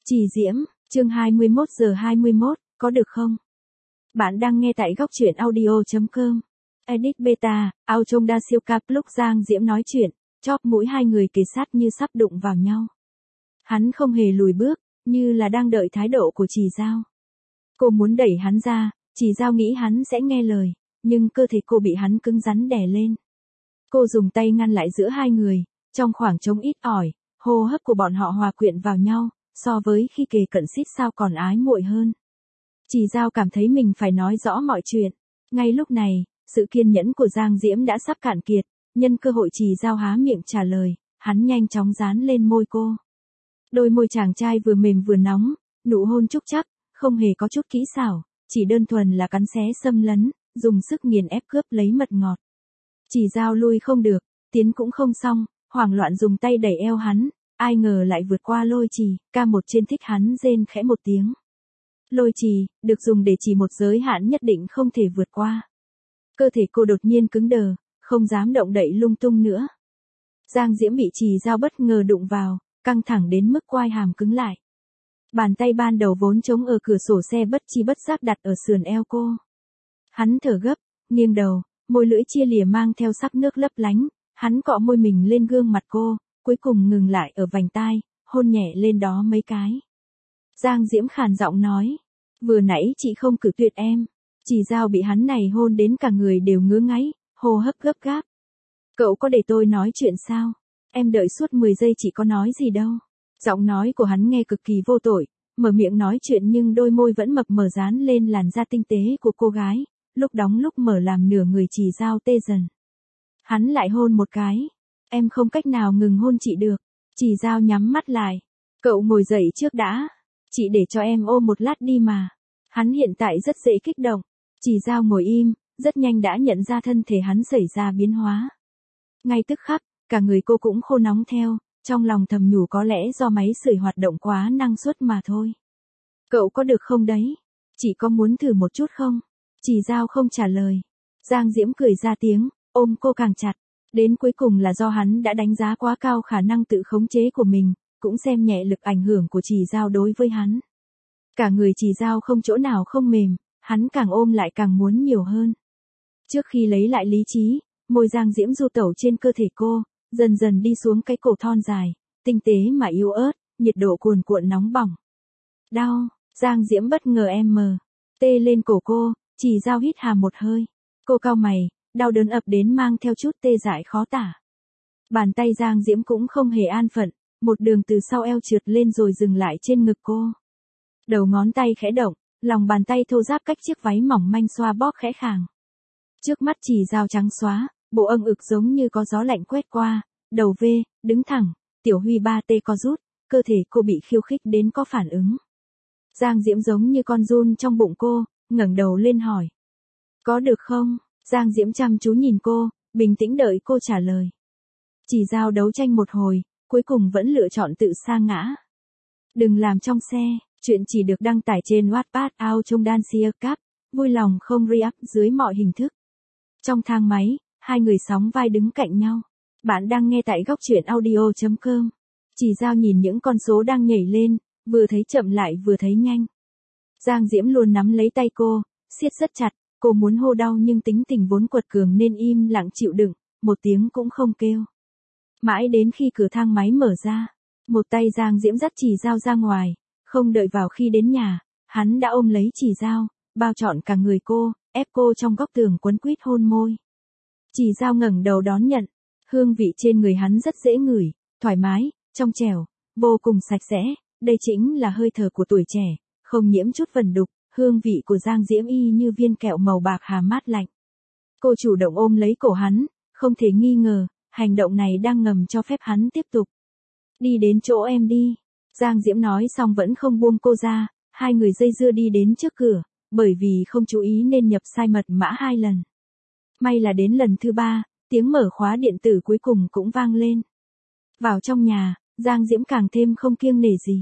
Chỉ Diễm, chương 21 giờ 21, có được không? Bạn đang nghe tại góc truyện audio.com. Edit beta, ao trông đa siêu cap lúc Giang Diễm nói chuyện, chóp mũi hai người kề sát như sắp đụng vào nhau. Hắn không hề lùi bước, như là đang đợi thái độ của Chỉ Giao. Cô muốn đẩy hắn ra, Chỉ Giao nghĩ hắn sẽ nghe lời, nhưng cơ thể cô bị hắn cứng rắn đè lên. Cô dùng tay ngăn lại giữa hai người, trong khoảng trống ít ỏi, hô hấp của bọn họ hòa quyện vào nhau, so với khi kề cận xít sao còn ái muội hơn. Chỉ Giao cảm thấy mình phải nói rõ mọi chuyện. Ngay lúc này, sự kiên nhẫn của Giang Diễm đã sắp cạn kiệt, nhân cơ hội Chỉ Giao há miệng trả lời, hắn nhanh chóng dán lên môi cô. Đôi môi chàng trai vừa mềm vừa nóng, nụ hôn trúc chắc, không hề có chút kỹ xảo, chỉ đơn thuần là cắn xé xâm lấn, dùng sức nghiền ép cướp lấy mật ngọt. Chỉ Giao lui không được, tiến cũng không xong, hoảng loạn dùng tay đẩy eo hắn, ai ngờ lại vượt qua Lôi Trì, ca một trên thích hắn rên khẽ một tiếng. Lôi Trì, được dùng để chỉ một giới hạn nhất định không thể vượt qua. Cơ thể cô đột nhiên cứng đờ, không dám động đậy lung tung nữa. Giang Diễm bị Chỉ Giao bất ngờ đụng vào, căng thẳng đến mức quai hàm cứng lại. Bàn tay ban đầu vốn chống ở cửa sổ xe bất chi bất giác đặt ở sườn eo cô. Hắn thở gấp, nghiêng đầu, môi lưỡi chia lìa mang theo sắc nước lấp lánh, hắn cọ môi mình lên gương mặt cô, cuối cùng ngừng lại ở vành tai, hôn nhẹ lên đó mấy cái. Giang Diễm khàn giọng nói, vừa nãy chị không cử tuyệt em. Chỉ Giao bị hắn này hôn đến cả người đều ngứa ngáy, hô hấp gấp gáp. Cậu có để tôi nói chuyện sao? Em đợi suốt 10 giây chị có nói gì đâu. Giọng nói của hắn nghe cực kỳ vô tội, mở miệng nói chuyện nhưng đôi môi vẫn mập mờ dán lên làn da tinh tế của cô gái, lúc đóng lúc mở làm nửa người Chỉ Giao tê dần. Hắn lại hôn một cái. Em không cách nào ngừng hôn chị được. Chỉ Giao nhắm mắt lại. Cậu ngồi dậy trước đã. Chị để cho em ôm một lát đi mà. Hắn hiện tại rất dễ kích động. Chỉ Giao ngồi im, rất nhanh đã nhận ra thân thể hắn xảy ra biến hóa. Ngay tức khắc, cả người cô cũng khô nóng theo, trong lòng thầm nhủ có lẽ do máy sưởi hoạt động quá năng suất mà thôi. Cậu có được không đấy? Chị có muốn thử một chút không? Chỉ Giao không trả lời. Giang Diễm cười ra tiếng, ôm cô càng chặt. Đến cuối cùng là do hắn đã đánh giá quá cao khả năng tự khống chế của mình, cũng xem nhẹ lực ảnh hưởng của Chỉ Giao đối với hắn. Cả người Chỉ Giao không chỗ nào không mềm, hắn càng ôm lại càng muốn nhiều hơn. Trước khi lấy lại lý trí, môi Giang Diễm du tẩu trên cơ thể cô, dần dần đi xuống cái cổ thon dài, tinh tế mà yếu ớt, nhiệt độ cuồn cuộn nóng bỏng. Đau, Giang Diễm bất ngờ tê lên cổ cô, Chỉ Giao hít hà một hơi. Cô cau mày, đau đớn ập đến mang theo chút tê dại khó tả. Bàn tay Giang Diễm cũng không hề an phận, một đường từ sau eo trượt lên rồi dừng lại trên ngực cô. Đầu ngón tay khẽ động, lòng bàn tay thô ráp cách chiếc váy mỏng manh xoa bóp khẽ khàng. Trước mắt Chỉ Giao trắng xóa, bộ âng ực giống như có gió lạnh quét qua, đầu V, đứng thẳng, tiểu huy 3T co rút, cơ thể cô bị khiêu khích đến có phản ứng. Giang Diễm giống như con giun trong bụng cô, ngẩng đầu lên hỏi. Có được không? Giang Diễm chăm chú nhìn cô, bình tĩnh đợi cô trả lời. Chỉ Giao đấu tranh một hồi, cuối cùng vẫn lựa chọn tự sa ngã. Đừng làm trong xe, chuyện chỉ được đăng tải trên Wattpad ao trong đan siêu cap, vui lòng không re-up dưới mọi hình thức. Trong thang máy, hai người sóng vai đứng cạnh nhau. Bạn đang nghe tại góc truyện audio.com. Chỉ Giao nhìn những con số đang nhảy lên, vừa thấy chậm lại vừa thấy nhanh. Giang Diễm luôn nắm lấy tay cô, siết rất chặt, cô muốn hô đau nhưng tính tình vốn quật cường nên im lặng chịu đựng, một tiếng cũng không kêu. Mãi đến khi cửa thang máy mở ra, một tay Giang Diễm dắt Chỉ Giao ra ngoài, không đợi vào khi đến nhà, hắn đã ôm lấy Chỉ Giao, bao trọn cả người cô, ép cô trong góc tường quấn quýt hôn môi. Chỉ Giao ngẩng đầu đón nhận, hương vị trên người hắn rất dễ ngửi, thoải mái, trong trẻo, vô cùng sạch sẽ, đây chính là hơi thở của tuổi trẻ, không nhiễm chút vẩn đục, hương vị của Giang Diễm y như viên kẹo màu bạc hà mát lạnh. Cô chủ động ôm lấy cổ hắn, không thể nghi ngờ, hành động này đang ngầm cho phép hắn tiếp tục. Đi đến chỗ em đi. Giang Diễm nói xong vẫn không buông cô ra, hai người dây dưa đi đến trước cửa, bởi vì không chú ý nên nhập sai mật mã 2 lần. May là đến lần thứ 3, tiếng mở khóa điện tử cuối cùng cũng vang lên. Vào trong nhà, Giang Diễm càng thêm không kiêng nể gì.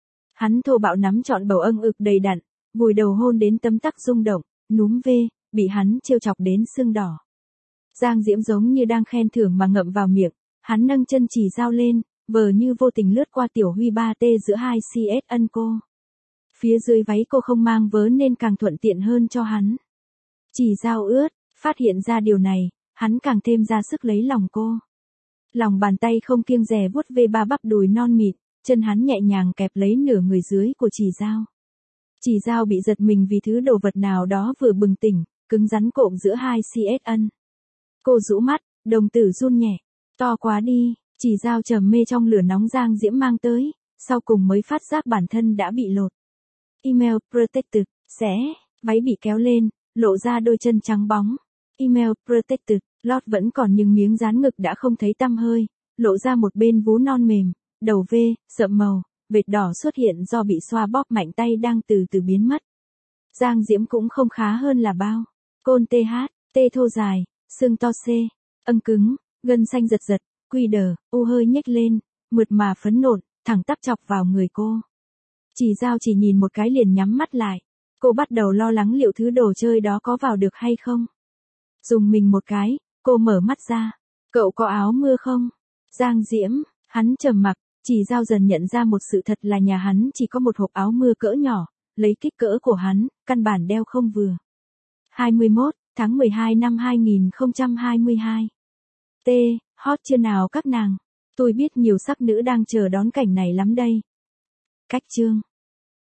Hắn thô bạo nắm trọn bầu âng ực đầy đặn, vùi đầu hôn đến tấm tắc rung động, núm V, bị hắn trêu chọc đến sưng đỏ. Giang Diễm giống như đang khen thưởng mà ngậm vào miệng, hắn nâng chân Chỉ Giao lên, vờ như vô tình lướt qua tiểu huy 3T giữa hai CS ân cô. Phía dưới váy cô không mang vớ nên càng thuận tiện hơn cho hắn. Chỉ dao ướt, phát hiện ra điều này, hắn càng thêm ra sức lấy lòng cô. Lòng bàn tay không kiêng dè vuốt ve ba bắp đùi non mịn, chân hắn nhẹ nhàng kẹp lấy nửa người dưới của chỉ dao. Chỉ dao bị giật mình vì thứ đồ vật nào đó vừa bừng tỉnh, cứng rắn cộm giữa hai CS ân. Cô rũ mắt, đồng tử run nhẹ, to quá đi, chỉ dao trầm mê trong lửa nóng Giang Diễm mang tới, sau cùng mới phát giác bản thân đã bị lột. Email protected, váy bị kéo lên, lộ ra đôi chân trắng bóng. Email protected, lót vẫn còn nhưng miếng dán ngực đã không thấy tăm hơi, lộ ra một bên vú non mềm, đầu V, sậm màu, vệt đỏ xuất hiện do bị xoa bóp mạnh tay đang từ từ biến mất. Giang Diễm cũng không khá hơn là bao. Côn TH, T thô dài, xương to C, âm cứng, gân xanh giật giật, quy đờ, u hơi nhếch lên, mượt mà phấn nộn, thẳng tắp chọc vào người cô. Chỉ dao chỉ nhìn một cái liền nhắm mắt lại. Cô bắt đầu lo lắng liệu thứ đồ chơi đó có vào được hay không. Dùng mình một cái, cô mở mắt ra. Cậu có áo mưa không? Giang Diễm, hắn trầm mặc, chỉ dao dần nhận ra một sự thật là nhà hắn chỉ có một hộp áo mưa cỡ nhỏ, lấy kích cỡ của hắn, căn bản đeo không vừa. 21 tháng 12 năm 2022. T, hot chưa nào các nàng? Tôi biết nhiều sắc nữ đang chờ đón cảnh này lắm đây. Cách chương